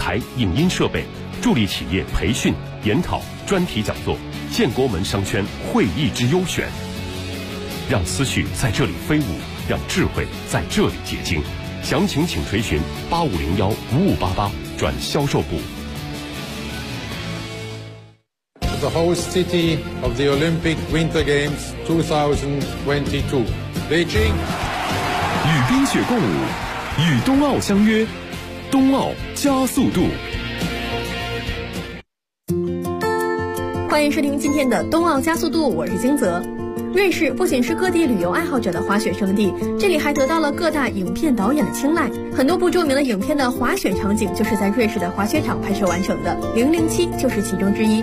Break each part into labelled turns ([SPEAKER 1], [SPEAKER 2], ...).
[SPEAKER 1] 台、影音设备，助力企业培训、研讨、专题讲座，建国门商圈会议之优选。让思绪在这里飞舞，让智慧在这里结晶。详情请垂询8501-5588转销售部。
[SPEAKER 2] The host city of the Olympic Winter Games 2022, Beijing.
[SPEAKER 1] 与冰雪共舞，与冬奥相约，冬奥加速度。
[SPEAKER 3] 欢迎收听今天的冬奥加速度，我是金泽。瑞士不仅是各地旅游爱好者的滑雪胜地，这里还得到了各大影片导演的青睐。很多部著名的影片的滑雪场景就是在瑞士的滑雪场拍摄完成的，007就是其中之一。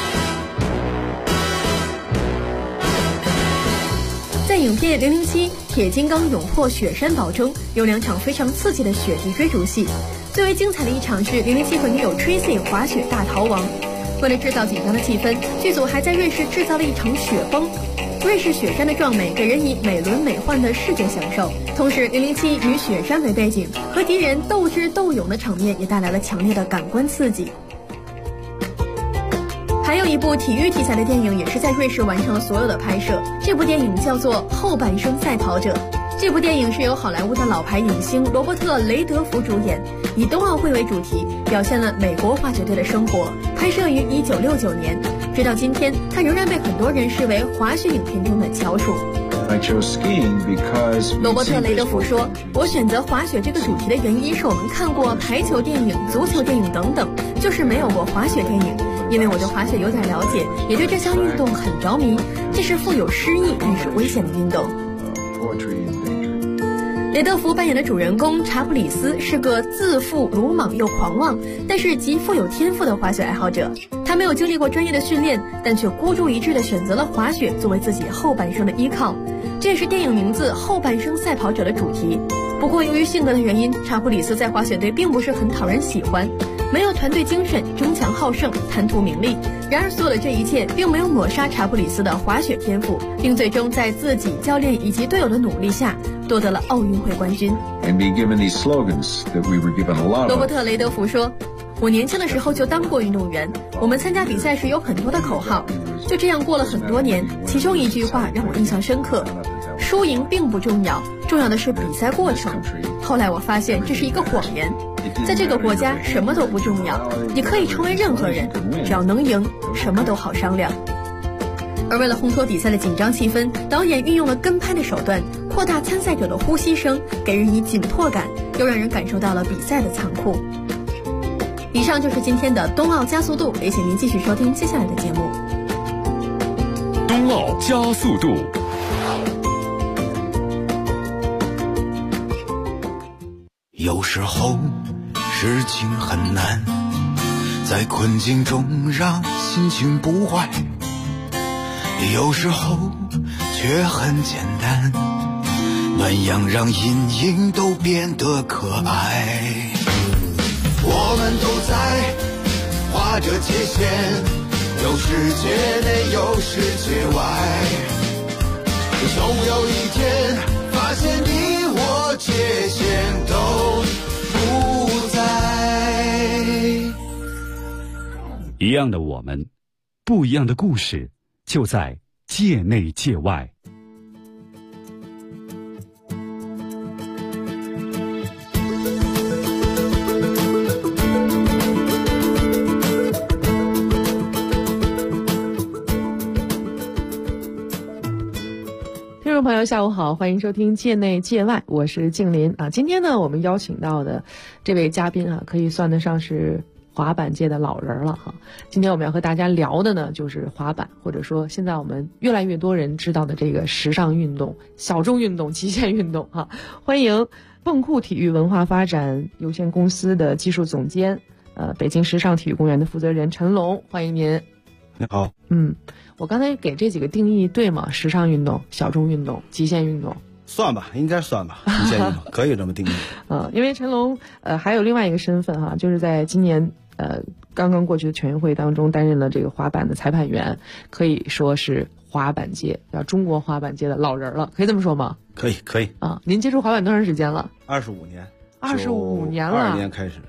[SPEAKER 3] 在影片007铁金刚勇破雪山堡中，有2场非常刺激的雪地追逐戏。最为精彩的一场是007和女友 Tracy 滑雪大逃亡。为了制造紧张的气氛，剧组还在瑞士制造了一场雪崩。瑞士雪山的壮美给人以美轮美奂的视觉享受，同时007以雪山为背景，和敌人斗智斗勇的场面也带来了强烈的感官刺激。还有一部体育题材的电影也是在瑞士完成了所有的拍摄，这部电影叫做《后半生赛跑者》。这部电影是由好莱坞的老牌影星罗伯特·雷德福主演，以冬奥会为主题，表现了美国滑雪队的生活，拍摄于1969年。直到今天，它仍然被很多人视为滑雪影片中的翘楚。罗伯特·雷德福说，我选择滑雪这个主题的原因是我们看过排球电影、足球电影等等，就是没有过滑雪电影。因为我对滑雪有点了解，也对这项运动很着迷，这是富有诗意但是危险的运动。雷德福扮演的主人公查普里斯是个自负、鲁莽又狂妄，但是极富有天赋的滑雪爱好者。他没有经历过专业的训练，但却孤注一掷地选择了滑雪作为自己后半生的依靠。这也是电影名字《后半生赛跑者》的主题。不过由于性格的原因，查普里斯在滑雪队并不是很讨人喜欢，没有团队精神，争强好胜，贪图名利。然而所有的这一切并没有抹杀查普里斯的滑雪天赋，并最终在自己、教练以及队友的努力下夺得了奥运会冠军。罗伯特·雷德福说，我年轻的时候就当过运动员，我们参加比赛时有很多的口号，就这样过了很多年。其中一句话让我印象深刻，输赢并不重要，重要的是比赛过程。后来我发现这是一个谎言，在这个国家什么都不重要，你可以成为任何人，只要能赢，什么都好商量。而为了烘托比赛的紧张气氛，导演运用了跟拍的手段，扩大参赛者的呼吸声，给人以紧迫感，又让人感受到了比赛的残酷。以上就是今天的冬奥加速度，也请您继续收听接下来的节目。
[SPEAKER 1] 冬奥加速度。
[SPEAKER 4] 有时候事情很难，在困境中让心情不坏，有时候却很简单，暖阳让阴影都变得可爱。我们都在划着界限，有世界内有世界外，总有一天发现你我界限都不在。
[SPEAKER 5] 一样的我们，不一样的故事，就在界内界外。
[SPEAKER 6] 听众朋友下午好，欢迎收听界内界外，我是静林啊。今天呢我们邀请到的这位嘉宾啊，可以算得上是滑板界的老人了哈。今天我们要和大家聊的呢，就是滑板，或者说现在我们越来越多人知道的这个时尚运动、小众运动、极限运动哈。欢迎蹦酷体育文化发展有限公司的技术总监，北京时尚体育公园的负责人陈龙，欢迎您。
[SPEAKER 7] 你好。
[SPEAKER 6] 我刚才给这几个定义对吗？时尚运动、小众运动、极限运动，
[SPEAKER 7] 算吧，应该算吧，极限运动可以这么定义。
[SPEAKER 6] 因为陈龙还有另外一个身份哈，就是在今年刚刚过去的全运会当中担任了这个滑板的裁判员，可以说是滑板界中国滑板界的老人了，可以这么说吗？
[SPEAKER 7] 可以啊。
[SPEAKER 6] 您接触滑板多长时间了？
[SPEAKER 7] 25年。
[SPEAKER 6] 25年了。
[SPEAKER 7] 22年开始。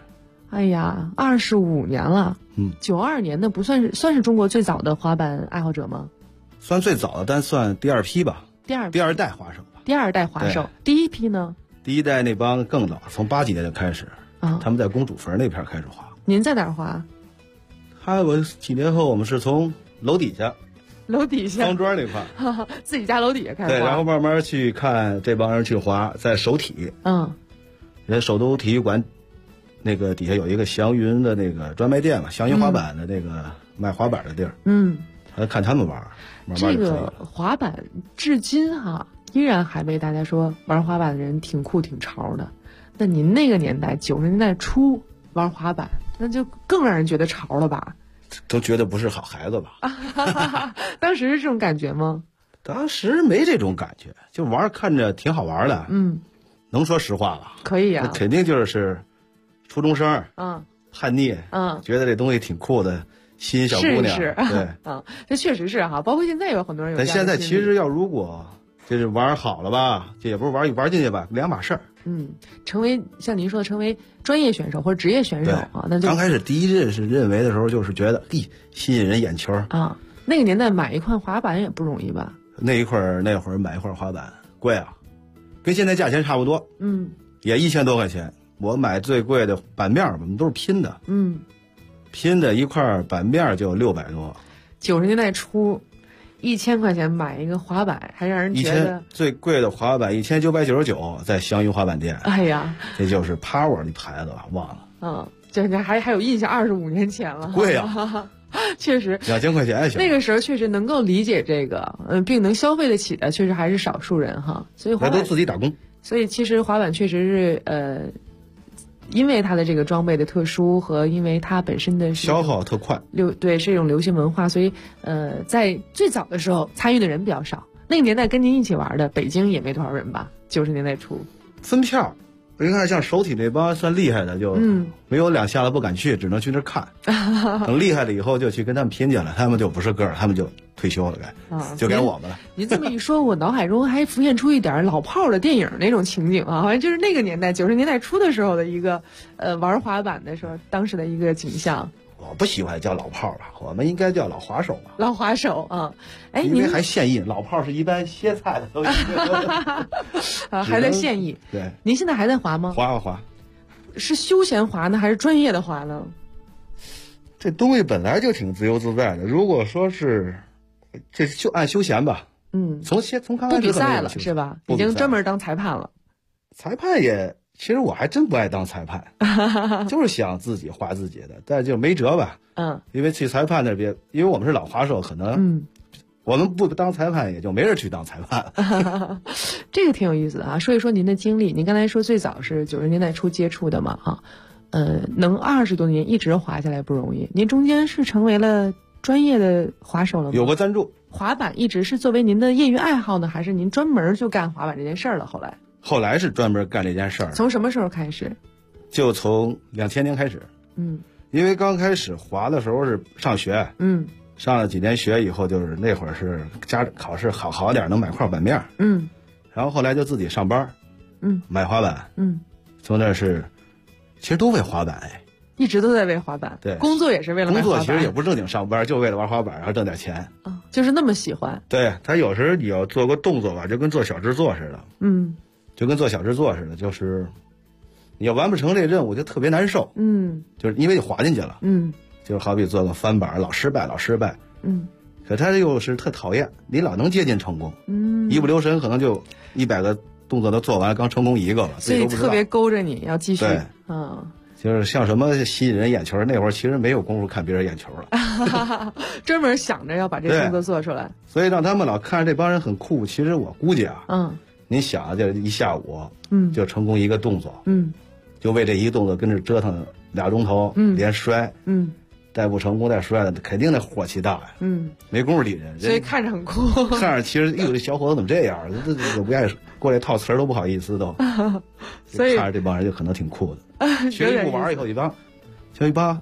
[SPEAKER 6] 哎呀，25年了。92年的不算是中国最早的滑板爱好者吗？
[SPEAKER 7] 算最早的，但算第二批吧。第二代滑手吧。
[SPEAKER 6] 第二代滑手，第一批呢？
[SPEAKER 7] 第一代那帮更早，从80几年就开始他们在公主坟那片开始滑。
[SPEAKER 6] 您在哪儿滑？
[SPEAKER 7] 我几年后我们是从楼底下方庄那块
[SPEAKER 6] 自己家楼底下开始滑。
[SPEAKER 7] 对，然后慢慢去看这帮人去滑，在首体。人首都体育馆那个底下有一个祥云的那个专卖店嘛，祥云滑板的那个卖滑板的地儿。看他们玩，慢慢
[SPEAKER 6] 这个滑板至今依然还被大家说玩滑板的人挺酷挺潮的。那您那个年代90年代初玩滑板，那就更让人觉得潮了吧？
[SPEAKER 7] 都觉得不是好孩子吧？
[SPEAKER 6] 当时是这种感觉吗？
[SPEAKER 7] 当时没这种感觉，就玩看着挺好玩的。能说实话吧？
[SPEAKER 6] 可以啊。
[SPEAKER 7] 肯定就是初中生，叛逆，觉得这东西挺酷的，吸引小姑娘。
[SPEAKER 6] 是
[SPEAKER 7] 对，
[SPEAKER 6] 这确实是包括现在有很多人有。
[SPEAKER 7] 但现在其实如果就是玩好了吧，这也不是玩进去吧，两码事儿。
[SPEAKER 6] 成为像您说的，成为专业选手或者职业选手那就
[SPEAKER 7] 刚开始第一认为的时候，就是觉得吸引人眼球
[SPEAKER 6] 那个年代买一块滑板也不容易吧？
[SPEAKER 7] 那会儿买一块滑板贵啊，跟现在价钱差不多。也1000多块钱。我买最贵的板面，我们都是拼的。拼的一块板面就600多。
[SPEAKER 6] 90年代初，1000块钱买一个滑板，还让人觉得
[SPEAKER 7] 最贵的滑板1999，在祥云滑板店。
[SPEAKER 6] 哎呀，
[SPEAKER 7] 这就是 Power 的牌子吧，忘了。
[SPEAKER 6] 就是还有印象，25年前了。
[SPEAKER 7] 贵啊，
[SPEAKER 6] 确实
[SPEAKER 7] 2000块钱那
[SPEAKER 6] 个时候确实能够理解这个，并能消费得起的，确实还是少数人所以滑板
[SPEAKER 7] 都自己打工。
[SPEAKER 6] 所以其实滑板确实是因为它的这个装备的特殊和因为它本身的
[SPEAKER 7] 消耗特快，
[SPEAKER 6] 对，是一种流行文化，所以在最早的时候参与的人比较少。那个年代跟您一起玩的北京也没多少人吧？90年代初
[SPEAKER 7] 分票，你看像首体这帮算厉害的，就没有2下了不敢去，只能去那看。等厉害了以后就去跟他们拼去了，他们就不是个儿，他们就退休了，就给我们了。
[SPEAKER 6] 您这么一说，我脑海中还浮现出一点老炮的电影那种情景好像就是那个年代90年代初的时候的一个玩滑板的时候当时的一个景象。
[SPEAKER 7] 我不喜欢叫老炮吧，我们应该叫老滑手吧。
[SPEAKER 6] 老滑手
[SPEAKER 7] 因为还现役，老炮是一般歇菜的都
[SPEAKER 6] 还在现役。
[SPEAKER 7] 对，
[SPEAKER 6] 您现在还在滑吗？
[SPEAKER 7] 滑，
[SPEAKER 6] 是休闲滑呢，还是专业的滑呢？
[SPEAKER 7] 这东西本来就挺自由自在的，如果说是这就按休闲吧。从刚开始
[SPEAKER 6] 不比赛了是吧？已经专门当裁判了。
[SPEAKER 7] 裁判其实我还真不爱当裁判，就是想自己滑自己的，但就没辙吧。因为去裁判那边，因为我们是老滑手，可能我们不当裁判，也就没人去当裁判。
[SPEAKER 6] 这个挺有意思的说一说您的经历。您刚才说最早是90年代初接触的嘛能20多年一直滑下来不容易。您中间是成为了专业的滑手了吗？
[SPEAKER 7] 有过赞助。
[SPEAKER 6] 滑板一直是作为您的业余爱好呢，还是您专门就干滑板这件事儿了？后来是
[SPEAKER 7] 专门干这件事儿。
[SPEAKER 6] 从什么时候开始？就
[SPEAKER 7] 从2000年开始。因为刚开始滑的时候是上学，上了几年学以后，就是那会儿是考试好点能买块板面，然后后来就自己上班，买滑板，从那是其实都为滑板
[SPEAKER 6] 一直都在为滑板。
[SPEAKER 7] 对，
[SPEAKER 6] 工作也是为了买滑板。
[SPEAKER 7] 工作其实也不正经上班，就为了玩滑板，然后挣点钱。
[SPEAKER 6] 就是那么喜欢。
[SPEAKER 7] 对，他有时候你要做个动作吧，就跟做小制作似的。就跟做小制作似的，就是你要完不成这任务就特别难受。就是因为你滑进去了。就是好比做个翻板，老失败。可他又是特讨厌，你老能接近成功。一不留神可能就100个动作都做完，刚成功1个了，
[SPEAKER 6] 所以特别勾着你要继续。
[SPEAKER 7] 对，就是像什么吸引人眼球，那会儿其实没有功夫看别人眼球了，
[SPEAKER 6] 专门想着要把这动作做出来。
[SPEAKER 7] 所以让他们老看着这帮人很酷，其实我估计您想这一下午，就成功1个动作，就为这一个动作跟着折腾2钟头，连摔，再不成功再摔了，肯定那火气大呀，没工夫理人，
[SPEAKER 6] 所以看着很酷，
[SPEAKER 7] 看着其实这小伙子怎么这样，这不爱过来套词儿都不好意思都，所以看着这帮人就可能挺酷的，学一步玩以后一帮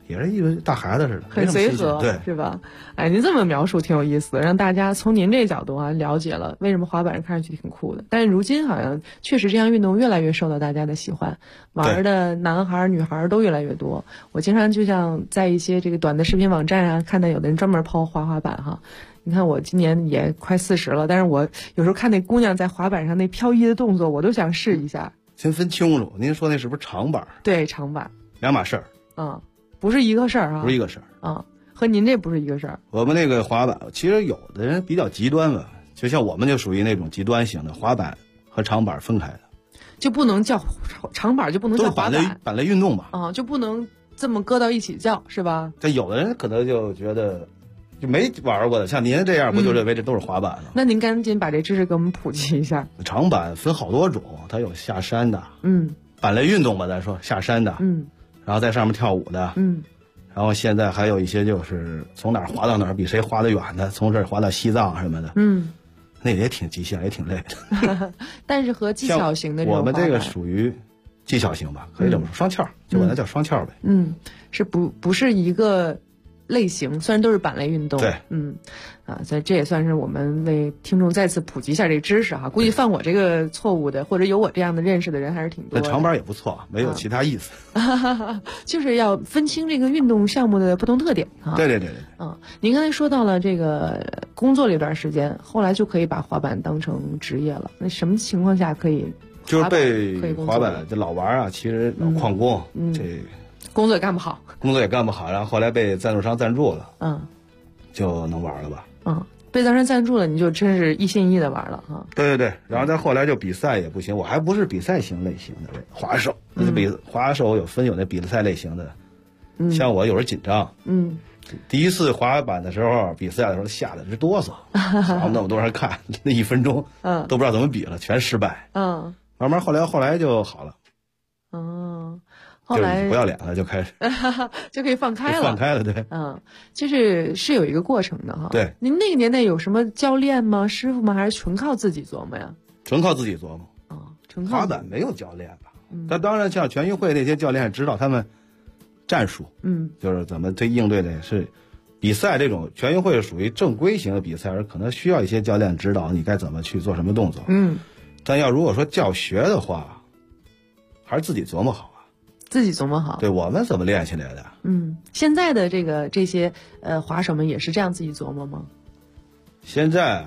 [SPEAKER 7] 也是一个大孩子似的，
[SPEAKER 6] 很随和，
[SPEAKER 7] 对，
[SPEAKER 6] 是吧？哎，您这么描述挺有意思的，让大家从您这角度啊了解了为什么滑板看上去挺酷的。但是如今好像确实这项运动越来越受到大家的喜欢，玩的男孩女孩都越来越多。我经常就像在一些这个短的视频网站啊，看到有的人专门抛滑板哈。你看我今年也快40了，但是我有时候看那姑娘在滑板上那飘逸的动作，我都想试一下。
[SPEAKER 7] 先分清楚，您说那是不是长板？
[SPEAKER 6] 对，长板，
[SPEAKER 7] 两码事儿。
[SPEAKER 6] 不是一个事儿啊，
[SPEAKER 7] 不是一个事儿
[SPEAKER 6] 啊，和您这不是一个事儿。
[SPEAKER 7] 我们那个滑板，其实有的人比较极端吧，就像我们就属于那种极端型的，滑板和长板分开的，
[SPEAKER 6] 就不能叫长板，就不能叫滑板，
[SPEAKER 7] 都是板类运动吧？
[SPEAKER 6] 就不能这么搁到一起叫，是吧？
[SPEAKER 7] 但有的人可能就觉得就没玩过的，像您这样不就认为这都是滑板了？
[SPEAKER 6] 那您赶紧把这知识给我们普及一下。
[SPEAKER 7] 长板分好多种，它有下山的，板类运动吧，咱说下山的，然后在上面跳舞的，然后现在还有一些就是从哪儿滑到哪儿，比谁滑得远的，从这儿滑到西藏什么的，那也挺极限，也挺累的。
[SPEAKER 6] 但是和技巧型的这种
[SPEAKER 7] 我们这个属于技巧型吧，可以这么说，双翘，就管它叫双翘呗。
[SPEAKER 6] 是不是一个类型，虽然都是板类运动，
[SPEAKER 7] 对，
[SPEAKER 6] 所以这也算是我们为听众再次普及一下这个知识哈。估计犯我这个错误的，或者有我这样的认识的人还是挺多的。
[SPEAKER 7] 长板也不错，没有其他意思，
[SPEAKER 6] 就是要分清这个运动项目的不同特点哈。
[SPEAKER 7] 对。
[SPEAKER 6] 您刚才说到了这个工作了一段时间，后来就可以把滑板当成职业了。那什么情况下可以？
[SPEAKER 7] 就是被滑板这老玩啊，其实老旷工，这
[SPEAKER 6] 工作也干不好，
[SPEAKER 7] 然后后来被赞助商赞助了，就能玩了吧？
[SPEAKER 6] 被赞助商赞助了，你就真是一心一意的玩了哈。
[SPEAKER 7] 对，然后再后来就比赛也不行，我还不是比赛型类型的滑手，滑手有那比赛类型的，像我有时候紧张，第一次滑板的时候，比赛的时候吓得直哆嗦，然后那么多人看，那1分钟，都不知道怎么比了，全失败，慢慢后来就好了，后来不要脸了，就开始
[SPEAKER 6] 就可以放开了，
[SPEAKER 7] 对，
[SPEAKER 6] 就是有一个过程的哈。
[SPEAKER 7] 对，
[SPEAKER 6] 您那个年代有什么教练吗？师傅吗？还是纯靠自己琢磨呀？
[SPEAKER 7] 纯靠自己琢磨。
[SPEAKER 6] 纯靠。
[SPEAKER 7] 滑板没有教练吧？但当然，像全运会那些教练知道他们战术，就是怎么应对的是比赛这种全运会属于正规型的比赛，而可能需要一些教练指导你该怎么去做什么动作。但如果说教学的话，还是自己琢磨好。
[SPEAKER 6] 自己琢磨好，
[SPEAKER 7] 对，我们怎么练起来的？
[SPEAKER 6] 现在的这些滑手们也是这样自己琢磨吗？
[SPEAKER 7] 现在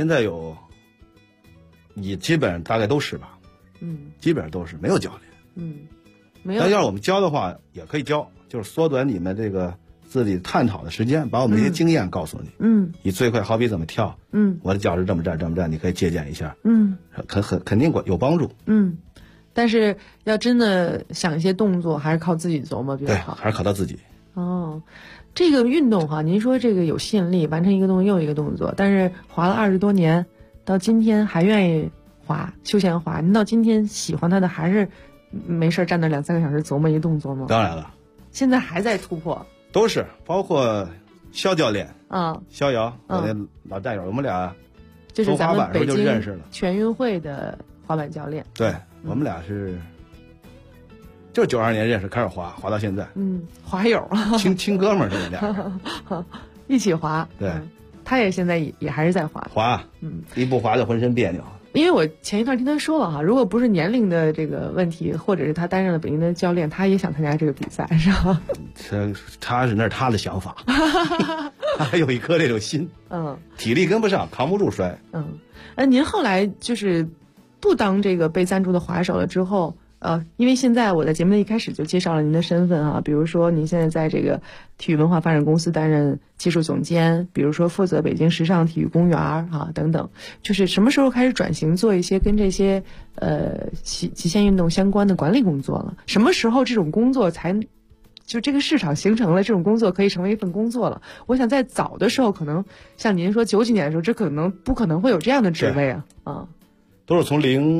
[SPEAKER 7] 你基本上大概都是吧，基本上都是没有教练，
[SPEAKER 6] 没有。
[SPEAKER 7] 但要是我们教的话，也可以教，就是缩短你们这个自己探讨的时间，把我们一些经验告诉你，你最快好比怎么跳，我的脚是这么站，你可以借鉴一下，肯定有帮助，
[SPEAKER 6] 但是要真的想一些动作，还是靠自己琢磨比较好。
[SPEAKER 7] 对，还是靠他自己。
[SPEAKER 6] 这个运动哈，您说这个有吸引力，完成一个动作又一个动作，但是滑了20多年，到今天还愿意滑，休闲滑。您到今天喜欢他的，还是没事站那2-3个小时琢磨一动作吗？
[SPEAKER 7] 当然了，
[SPEAKER 6] 现在还在突破。
[SPEAKER 7] 都是，包括肖教练肖瑶，我那老战友，我们俩
[SPEAKER 6] 就是咱们北京
[SPEAKER 7] 认识了
[SPEAKER 6] 全运会的滑板教练。
[SPEAKER 7] 对。我们俩就是92年认识，开始滑到现在，
[SPEAKER 6] 滑友，
[SPEAKER 7] 亲哥们儿，这俩
[SPEAKER 6] 一起滑。
[SPEAKER 7] 对，
[SPEAKER 6] 他也现在也还是在滑，
[SPEAKER 7] 一不滑就浑身别扭。
[SPEAKER 6] 因为我前一段听他说了哈，如果不是年龄的这个问题，或者是他担任了北京的教练，他也想参加这个比赛，是吧？
[SPEAKER 7] 那是他的想法，他还有一颗这种心，体力跟不上，扛不住摔。
[SPEAKER 6] 您后来就是不当这个被赞助的滑手了之后，因为现在我在节目的一开始就介绍了您的身份啊，比如说您现在在这个体育文化发展公司担任技术总监，比如说负责北京时尚体育公园啊等等，就是什么时候开始转型做一些跟这些极限运动相关的管理工作了？什么时候这种工作才就这个市场形成了，这种工作可以成为一份工作了？我想在早的时候，可能像您说90几年的时候，这不可能会有这样的职位啊。
[SPEAKER 7] 都是从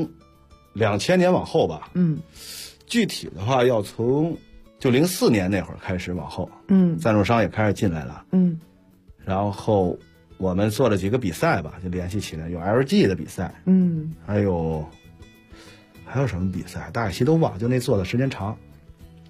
[SPEAKER 7] 2000年往后吧，具体的话要从就04年那会儿开始往后，赞助商也开始进来了，然后我们做了几个比赛吧，就联系起来，有 LG 的比赛，还有什么比赛，大概其都忘，就那做的时间长。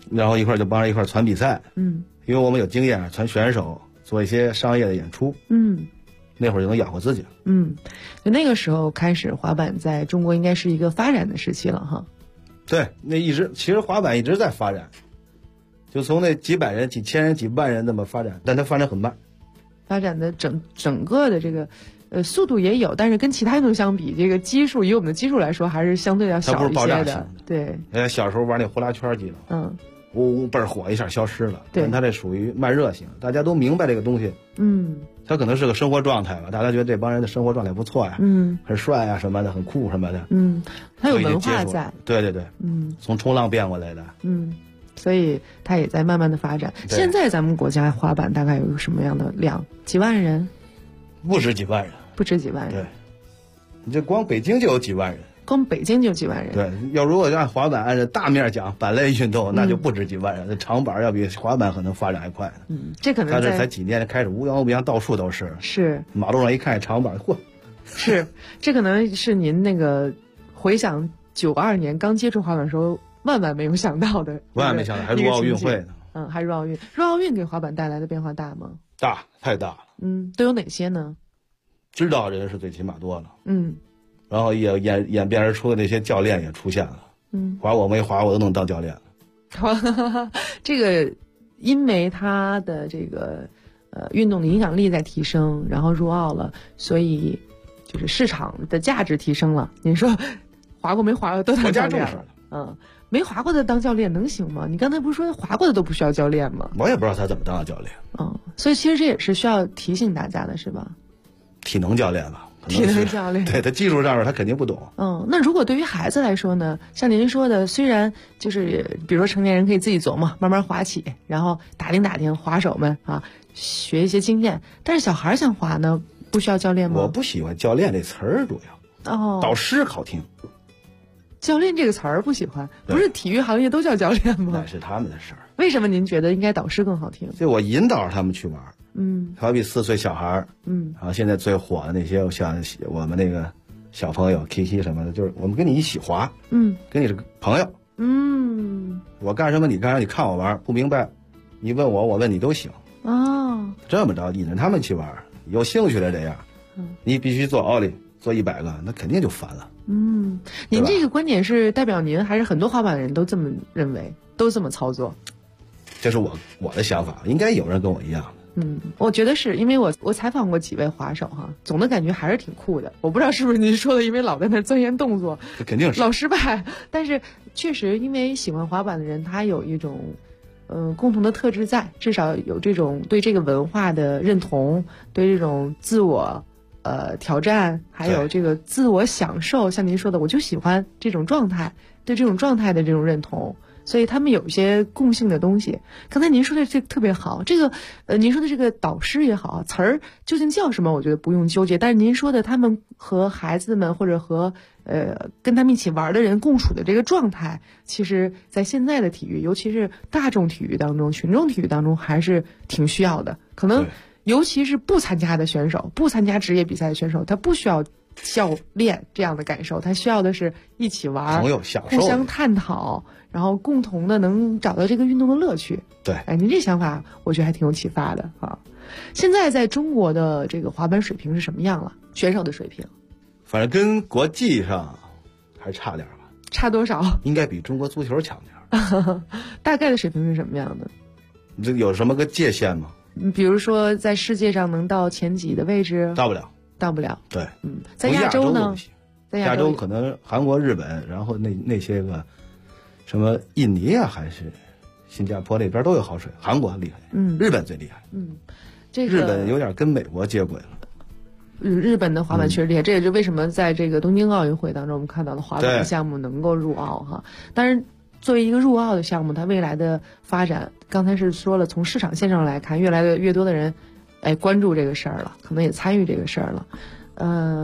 [SPEAKER 7] 然后一块就帮着一块传比赛，因为我们有经验，传选手，做一些商业的演出，那会儿就能养活自己。
[SPEAKER 6] 就那个时候开始，滑板在中国应该是一个发展的时期了哈。
[SPEAKER 7] 对，其实滑板一直在发展，就从那几百人、几千人、几万人那么发展，但它发展很慢。
[SPEAKER 6] 发展的整个的这个速度也有，但是跟其他运动相比，这个基数以我们的基数来说，还是相对要小一些的。
[SPEAKER 7] 它不是爆炸性的。
[SPEAKER 6] 对。
[SPEAKER 7] 小时候玩那呼啦圈记得，呜倍儿火，一下消失了。
[SPEAKER 6] 对。
[SPEAKER 7] 但它这属于慢热型，大家都明白这个东西。它可能是个生活状态吧，大家觉得这帮人的生活状态不错呀，很帅啊什么的，很酷什么的。
[SPEAKER 6] 它有文化在。
[SPEAKER 7] 对对对。从冲浪变过来的。
[SPEAKER 6] 所以它也在慢慢的发展。现在咱们国家滑板大概有什么样的量？几万人？
[SPEAKER 7] 不止几万人。
[SPEAKER 6] 不止几万人。
[SPEAKER 7] 对。你这光北京就有几万人。
[SPEAKER 6] 光北京就有几万人。
[SPEAKER 7] 对，如果按滑板按照大面讲，板类运动那就不止几万人。那长板要比滑板可能发展还快呢。
[SPEAKER 6] 这可能
[SPEAKER 7] 它这才几年开始乌泱乌泱到处都是。
[SPEAKER 6] 是。
[SPEAKER 7] 马路上一看长板，嚯！
[SPEAKER 6] 是，这可能是您那个回想92年刚接触滑板的时候，万万没有想到的。
[SPEAKER 7] 万万没想到，还入奥运会呢。
[SPEAKER 6] 还入奥运。入奥运给滑板带来的变化大吗？
[SPEAKER 7] 大，太大了。
[SPEAKER 6] 都有哪些呢？
[SPEAKER 7] 知道人是最起码多了。然后也演变而出的那些教练也出现了。滑过没滑过都能当教练了。
[SPEAKER 6] 这个因为他的这个运动的影响力在提升，然后入奥了，所以就是市场的价值提升了。你说滑过没滑过都当教练了。没滑过的当教练能行吗？你刚才不是说滑过的都不需要教练吗？
[SPEAKER 7] 我也不知道他怎么当教练。
[SPEAKER 6] 所以其实这也是需要提醒大家的，是吧？
[SPEAKER 7] 体能教练吧。
[SPEAKER 6] 体能教练，
[SPEAKER 7] 对，他技术上面他肯定不懂。
[SPEAKER 6] 那如果对于孩子来说呢，像您说的，虽然就是比如说成年人可以自己琢磨，慢慢滑起，然后打听滑手们啊，学一些经验，但是小孩想滑呢，不需要教练吗？
[SPEAKER 7] 我不喜欢教练这词儿，主要导师好听。
[SPEAKER 6] 教练这个词儿不喜欢，不是体育行业都叫教练吗？
[SPEAKER 7] 那是他们的事儿。
[SPEAKER 6] 为什么您觉得应该导师更好听？
[SPEAKER 7] 就我引导他们去玩。好比4岁小孩然后现在最火的那些像我们那个小朋友 Kiki 什么的，就是我们跟你一起滑，跟你是朋友，我干什么你干什么，你看我玩不明白，你问我，我问你都行。这么着引着他们去玩，有兴趣的这样，你必须做奥利，做100个，那肯定就烦了。
[SPEAKER 6] 您这个观点是代表您，还是很多滑板的人都这么认为，都这么操作？
[SPEAKER 7] 这是我的想法，应该有人跟我一样的。
[SPEAKER 6] 我觉得是因为我采访过几位滑手哈，总的感觉还是挺酷的。我不知道是不是您说的，因为老在那钻研动作，
[SPEAKER 7] 肯定是
[SPEAKER 6] 老失败。但是确实，因为喜欢滑板的人，他有一种共同的特质在，至少有这种对这个文化的认同，对这种自我挑战，还有这个自我享受。像您说的，我就喜欢这种状态，对这种状态的这种认同。所以他们有一些共性的东西。刚才您说的这个特别好，这个您说的这个导师也好，词儿究竟叫什么，我觉得不用纠结。但是您说的他们和孩子们或者和跟他们一起玩的人共处的这个状态，其实在现在的体育，尤其是大众体育当中、群众体育当中，还是挺需要的。可能尤其是不参加的选手，不参加职业比赛的选手，他不需要教练这样的感受，他需要的是一起玩，
[SPEAKER 7] 朋友享受，
[SPEAKER 6] 互相探讨，然后共同的能找到这个运动的乐趣。
[SPEAKER 7] 对，
[SPEAKER 6] 您这想法我觉得还挺有启发的啊。现在在中国的这个滑板水平是什么样了？选手的水平，
[SPEAKER 7] 反正跟国际上还差点吧。
[SPEAKER 6] 差多少？
[SPEAKER 7] 应该比中国足球强点。
[SPEAKER 6] 大概的水平是什么样的？
[SPEAKER 7] 这有什么个界限吗？
[SPEAKER 6] 比如说在世界上能到前几的位置？
[SPEAKER 7] 到不了。
[SPEAKER 6] 到不了。
[SPEAKER 7] 对，
[SPEAKER 6] 在亚洲呢？在
[SPEAKER 7] 亚洲可能韩国、日本，然后那些个什么印尼啊，还是新加坡那边都有好水。韩国厉害，日本最厉害，
[SPEAKER 6] 这个
[SPEAKER 7] 日本有点跟美国接轨了。
[SPEAKER 6] 日本的滑板确实厉害，这也是为什么在这个东京奥运会当中，我们看到了滑板项目能够入奥哈。但是作为一个入奥的项目，它未来的发展，刚才是说了，从市场线上来看，越来越多的人关注这个事儿了，可能也参与这个事儿了。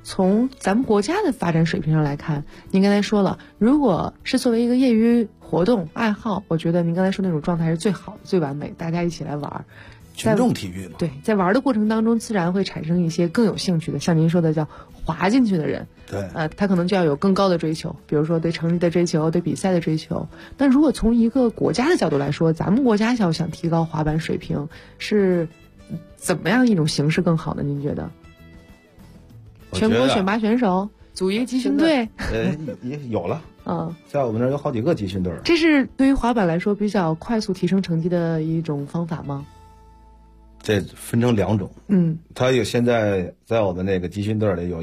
[SPEAKER 6] 从咱们国家的发展水平上来看，您刚才说了，如果是作为一个业余活动爱好，我觉得您刚才说那种状态是最好的、最完美，大家一起来玩。
[SPEAKER 7] 群众体育嘛。
[SPEAKER 6] 对，在玩的过程当中，自然会产生一些更有兴趣的，像您说的叫滑进去的人。
[SPEAKER 7] 对，
[SPEAKER 6] 他可能就要有更高的追求，比如说对成绩的追求，对比赛的追求。但如果从一个国家的角度来说，咱们国家要想提高滑板水平，是怎么样一种形式更好呢？您觉得？全国选拔选手，组一个集训队，
[SPEAKER 7] 也有了。在我们这儿有好几个集训队。
[SPEAKER 6] 这是对于滑板来说比较快速提升成绩的一种方法吗？
[SPEAKER 7] 这分成2种。他有现在在我们那个集训队里有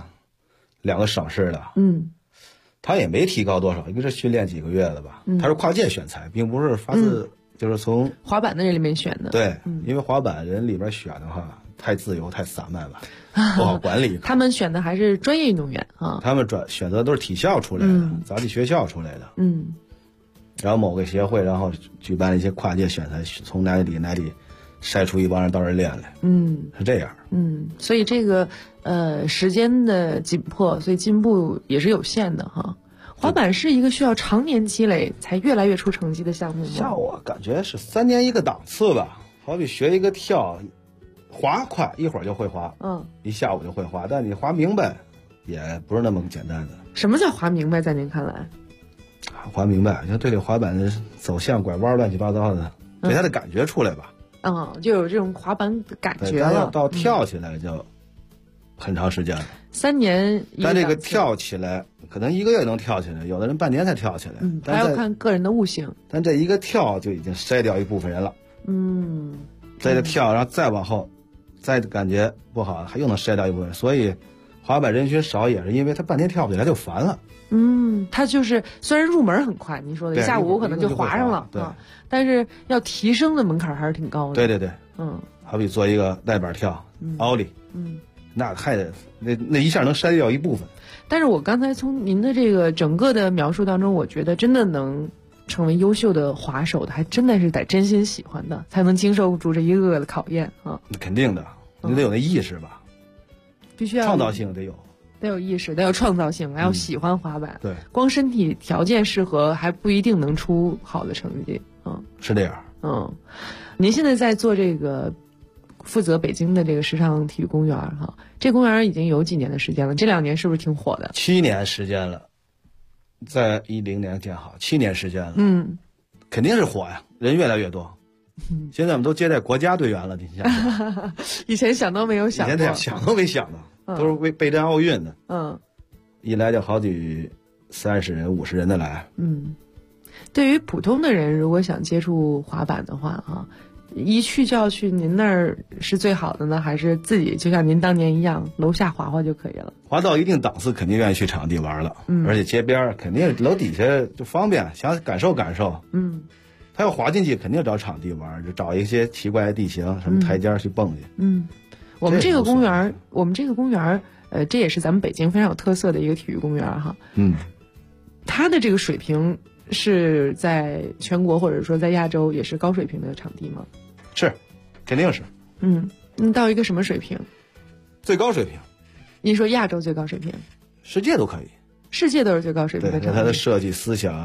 [SPEAKER 7] 2个省市的。他也没提高多少，一个是训练几个月的吧。他是跨界选材，并不是发自就是从
[SPEAKER 6] 滑板的人里面选的。
[SPEAKER 7] 对，因为滑板人里边选的话太自由太散漫了，不好管理。
[SPEAKER 6] 他们选的还是专业运动员啊。
[SPEAKER 7] 他们选择都是体校出来的，杂技学校出来的。然后某个协会，然后举办了一些跨界选材，从哪里筛出一帮人到这练来。是这样。
[SPEAKER 6] 所以这个时间的紧迫，所以进步也是有限的哈。滑板是一个需要常年积累才越来越出成绩的项目吗？
[SPEAKER 7] 像我感觉是3年一个档次吧，好比学一个跳。滑快一会儿就会滑，一下午就会滑，但你滑明白也不是那么简单的。
[SPEAKER 6] 什么叫滑明白？在您看来，
[SPEAKER 7] 滑明白，就对这滑板的走向、拐弯、乱七八糟的，给他的感觉出来吧。
[SPEAKER 6] 就有这种滑板的感觉了。
[SPEAKER 7] 到跳起来就很长时间了
[SPEAKER 6] ，3年。
[SPEAKER 7] 但这个跳起来可能1个月能跳起来，有的人半年才跳起来。
[SPEAKER 6] 还要看个人的悟性。
[SPEAKER 7] 但这一个跳就已经筛掉一部分人了。在这跳，然后再往后。再感觉不好，还又能筛掉一部分，所以滑板人群少也是因为他半天跳不起来就烦了。
[SPEAKER 6] 他就是虽然入门很快，您说的一下午可能就滑上了，但是要提升的门槛还是挺高的。
[SPEAKER 7] 对，好比做一个带板跳，奥利，那还得那一下能筛掉一部分。
[SPEAKER 6] 但是我刚才从您的这个整个的描述当中，我觉得真的能成为优秀的滑手的，还真的是得真心喜欢的，才能经受住这一个个的考验啊！
[SPEAKER 7] 肯定的，你得有那意识吧，
[SPEAKER 6] 必须要
[SPEAKER 7] 创造性得有
[SPEAKER 6] 意识，得有创造性，还要喜欢滑板。
[SPEAKER 7] 对，
[SPEAKER 6] 光身体条件适合还不一定能出好的成绩。
[SPEAKER 7] 是这样。
[SPEAKER 6] 您现在在做这个负责北京的这个时尚体育公园哈，这公园已经有几年的时间了？这2年是不是挺火的
[SPEAKER 7] ？7年时间了。在10年建好，7年时间了，肯定是火呀，人越来越多。现在我们都接待国家队员了，你想想，
[SPEAKER 6] 以前想都没有想过，
[SPEAKER 7] 以前想都没想到，都是为备战奥运的。一来就好几30人、50人的来。
[SPEAKER 6] 对于普通的人，如果想接触滑板的话，一去就要去您那儿是最好的呢，还是自己就像您当年一样楼下滑滑就可以了？
[SPEAKER 7] 滑到一定档次，肯定愿意去场地玩了。而且街边肯定楼底下就方便，想感受感受。他要滑进去，肯定找场地玩，就找一些奇怪的地形，什么台阶去蹦去。
[SPEAKER 6] 我们这个公园，这也是咱们北京非常有特色的一个体育公园哈。它的这个水平是在全国或者说在亚洲也是高水平的场地吗？
[SPEAKER 7] 是，肯定是。
[SPEAKER 6] 到一个什么水平？
[SPEAKER 7] 最高水平。
[SPEAKER 6] 您说亚洲最高水平？
[SPEAKER 7] 世界都可以。
[SPEAKER 6] 世界都是最高水平的场地。
[SPEAKER 7] 它的设计思想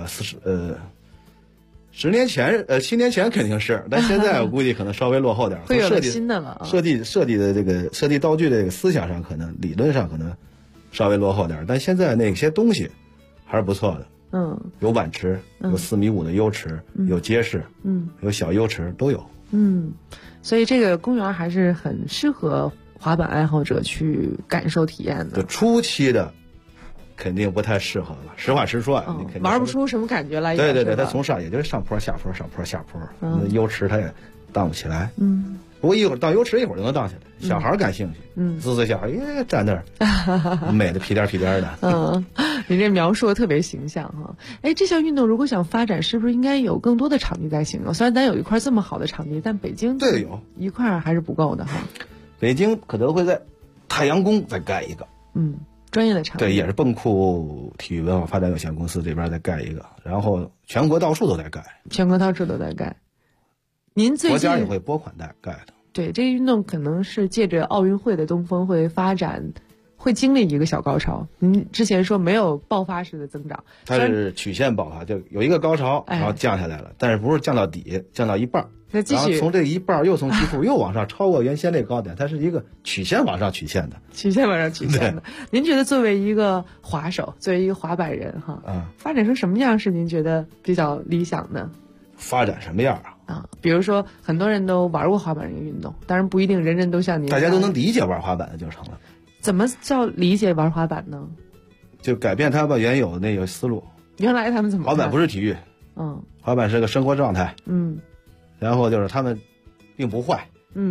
[SPEAKER 7] 10年前7年前肯定是，但现在我估计可能稍微落后点。
[SPEAKER 6] 会有新的了。
[SPEAKER 7] 设计的这个设计道具的这个思想上，可能理论上可能稍微落后点，但现在那些东西还是不错的。有碗池，有4.5米的优池，有街式，有小优池都有。
[SPEAKER 6] 所以这个公园还是很适合滑板爱好者去感受体验的。
[SPEAKER 7] 初期的肯定不太适合了，实话实说，你肯定
[SPEAKER 6] 玩不出什么感觉来。
[SPEAKER 7] 对，他从上也就是上坡下坡，上坡下坡，那优池他也荡不起来。不过一会儿到优池一会儿就能荡起来。小孩感兴趣，4岁小孩站那儿，美的屁颠屁颠的。
[SPEAKER 6] 你这描述的特别形象哈。这项运动如果想发展，是不是应该有更多的场地才行啊？虽然咱有一块这么好的场地，但北京
[SPEAKER 7] 对有
[SPEAKER 6] 一块还是不够的哈。
[SPEAKER 7] 北京可能会在太阳宫再盖一个，
[SPEAKER 6] 专业的场地。
[SPEAKER 7] 对，也是蚌埠体育文化发展有限公司这边再盖一个，然后全国到处都在盖。您最近国家也会拨款盖的。
[SPEAKER 6] 对，这个运动可能是借着奥运会的东风会发展会经历一个小高潮。您之前说没有爆发式的增长，
[SPEAKER 7] 它是曲线爆发，就有一个高潮，然后降下来了，但是不是降到底，降到一半，
[SPEAKER 6] 那继续，
[SPEAKER 7] 然后从这一半又从基数又往上超过原先那高点，它是一个曲线往上曲线的。
[SPEAKER 6] 曲线往上曲线的。您觉得作为一个滑手，作为一个滑板人哈，发展成什么样是您觉得比较理想的？
[SPEAKER 7] 发展什么样
[SPEAKER 6] 比如说很多人都玩过滑板这个运动，当然不一定人人都像您，
[SPEAKER 7] 大家都能理解玩滑板的就成了。
[SPEAKER 6] 怎么叫理解玩滑板呢？
[SPEAKER 7] 就改变他们原有的那个思路。
[SPEAKER 6] 原来他们怎么看？
[SPEAKER 7] 滑板不是体育，滑板是个生活状态，然后就是他们并不坏，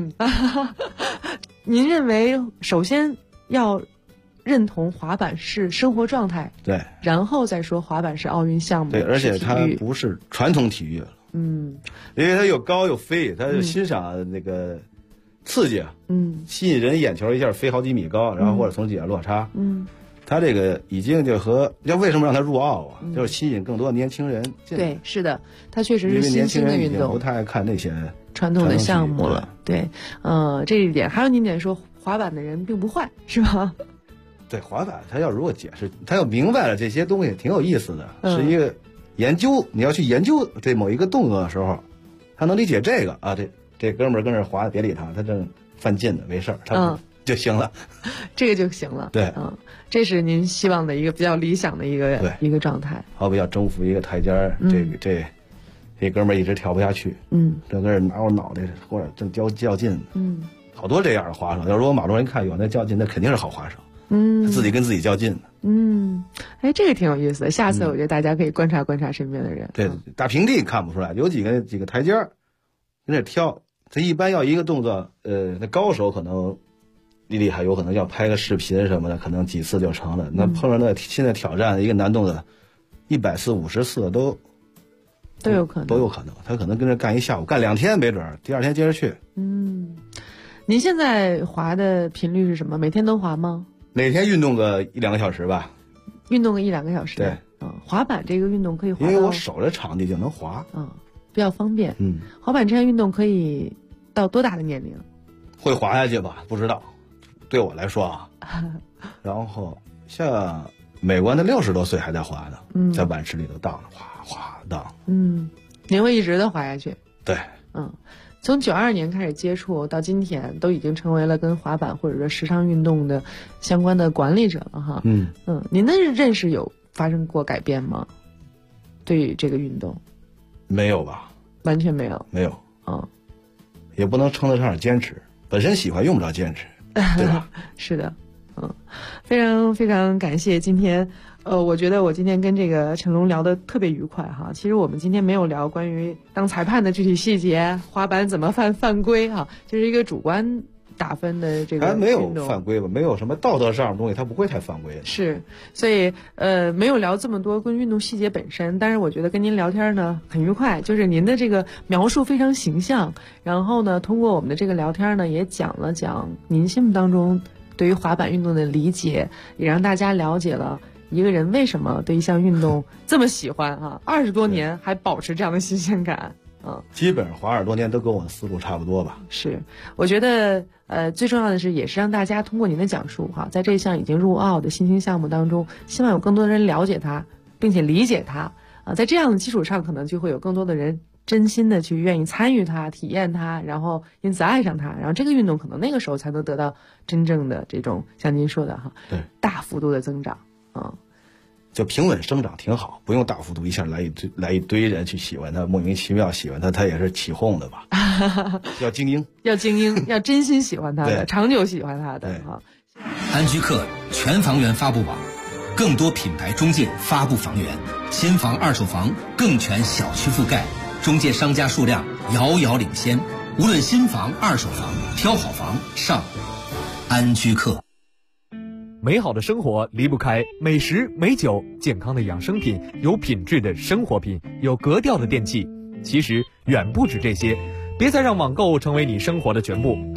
[SPEAKER 6] 您认为首先要认同滑板是生活状态，
[SPEAKER 7] 对，
[SPEAKER 6] 然后再说滑板是奥运项目，
[SPEAKER 7] 对，而且它不是传统体育了，因为它又高又飞，它是欣赏那个刺激，吸引人眼球，一下飞好几米高，然后或者从底下落差，它这个已经就和要为什么让它入奥啊？就是吸引更多的年轻人进来。
[SPEAKER 6] 对，是的，它确实是新兴的运动，
[SPEAKER 7] 不太爱看那些
[SPEAKER 6] 传统的项目了。对，这一点还有您点说滑板的人并不坏，是吧？
[SPEAKER 7] 对，滑板他要如果解释，他要明白了这些东西，挺有意思的，是一个研究。你要去研究这某一个动作的时候，他能理解这个啊，这哥们儿跟这滑，别理他，他正犯劲呢，没事儿，他就行了，
[SPEAKER 6] 这个就行了。
[SPEAKER 7] 对，
[SPEAKER 6] 这是您希望的一个比较理想的一个状态。
[SPEAKER 7] 好比要征服一个台阶儿，这哥们儿一直跳不下去，正跟人拿我脑袋或者正较劲，好多这样的滑手。要如果马路人看有那较劲，那肯定是好滑手。自己跟自己较劲。
[SPEAKER 6] 这个挺有意思的。下次我觉得大家可以观察观察身边的人。
[SPEAKER 7] 对，大平地看不出来，有几个台阶儿，跟那挑。他一般要一个动作，那高手可能厉害，有可能要拍个视频什么的，可能几次就成了。那碰上那现在挑战一个难动的，100次、50次都有可能。他可能跟着干一下午，干2天没准儿，第2天接着去。
[SPEAKER 6] 您现在滑的频率是什么？每天都滑吗？
[SPEAKER 7] 每天运动个1-2个小时吧。
[SPEAKER 6] 运动个1-2个小时。
[SPEAKER 7] 对，
[SPEAKER 6] 滑板这个运动可以滑，
[SPEAKER 7] 因为我守着场地就能滑，
[SPEAKER 6] 比较方便。滑板这项运动可以到多大的年龄？会
[SPEAKER 7] 滑下去吧？不知道，对我来说啊。然后像美国那60多岁还在滑呢，在板池里头荡着，哗哗荡。
[SPEAKER 6] 您会一直的滑下去？
[SPEAKER 7] 对，
[SPEAKER 6] 从92年开始接触到今天，都已经成为了跟滑板或者说时尚运动的相关的管理者了哈。您的认识有发生过改变吗？对于这个运动，
[SPEAKER 7] 没有吧？
[SPEAKER 6] 完全没有，
[SPEAKER 7] 没有。也不能称得上坚持，本身喜欢用不着坚持，对吧？
[SPEAKER 6] 是的，非常非常感谢今天。我觉得我今天跟这个陈龙聊得特别愉快哈。其实我们今天没有聊关于当裁判的具体细节，滑板怎么犯规哈，就是一个主观打分的这个。还
[SPEAKER 7] 没有犯规吧？没有什么道德上的东西，它不会太犯规的。
[SPEAKER 6] 是，所以没有聊这么多关于运动细节本身，但是我觉得跟您聊天呢很愉快，就是您的这个描述非常形象，然后呢，通过我们的这个聊天呢，也讲了讲您心目当中对于滑板运动的理解，也让大家了解了一个人为什么对一项运动这么喜欢啊，20多年还保持这样的新鲜感。
[SPEAKER 7] 基本上滑20多年都跟我的思路差不多吧。
[SPEAKER 6] 是，我觉得最重要的是也是让大家通过您的讲述哈，在这项已经入奥的新兴项目当中，希望有更多的人了解它，并且理解它在这样的基础上，可能就会有更多的人真心的去愿意参与它、体验它，然后因此爱上它，然后这个运动可能那个时候才能得到真正的这种像您说的哈，
[SPEAKER 7] 对，
[SPEAKER 6] 大幅度的增长。
[SPEAKER 7] 就平稳生长挺好，不用大幅度一下来一堆人去喜欢它，莫名其妙喜欢它，它也是起哄的吧？要精英，
[SPEAKER 6] 要真心喜欢它的，长久喜欢它的哈。
[SPEAKER 8] 安居客全房源发布网，更多品牌中介发布房源，新房、二手房更全小区覆盖，中介商家数量遥遥领先。无论新房、二手房，挑好房上安居客。
[SPEAKER 9] 美好的生活离不开美食美酒，健康的养生品，有品质的生活品，有格调的电器。其实远不止这些，别再让网购成为你生活的全部。